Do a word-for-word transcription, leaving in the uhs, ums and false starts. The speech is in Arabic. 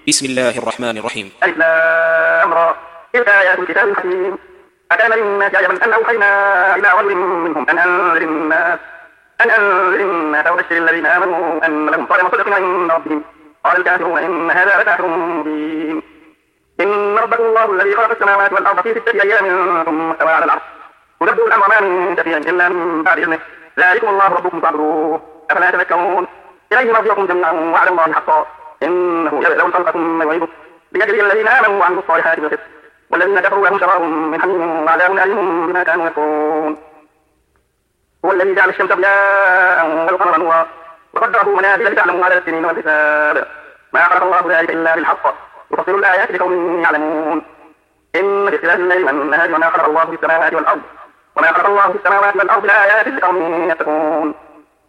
بسم الله الرحمن الرحيم. ألف لام را تلك آيات الكتاب الحكيم أكان للناس عجبا أن أوحينا إلى رجل منهم أن أنذر الناس أن أنذر الناس وبشر الذين آمنوا أن لهم طعام صدق عند ربهم قال الكافرون إن هذا لساحر مبين إن ربكم الله الذي خلق السماوات والأرض في ستة أيام ثم استوى على العرش يدبر الأمر ما من شفيع إلا من بعد إذنه ذلكم الله ربكم فاعبدوه أفلا تذكرون إليه مرجعكم جميعا وعلى الله حقا إنه يبدأ الخلق ثم يعيده ليجزي الذين آمنوا وعملوا الصالحات بالقسط والذين كفروا لهم شراب من حميم وعذاب أليم بما كانوا يكفرون هو الذي جعل الشمس ضياء والقمر نورا وقدره منازل لتعلموا عدد السنين والحساب ما خلق الله ذلك إلا بالحق يفصل الآيات لقوم يعلمون إن في اختلاف الليل والنهار وما خلق الله في السماوات والأرض وما خلق الله في السماوات والأرض لآيات لقوم يتقون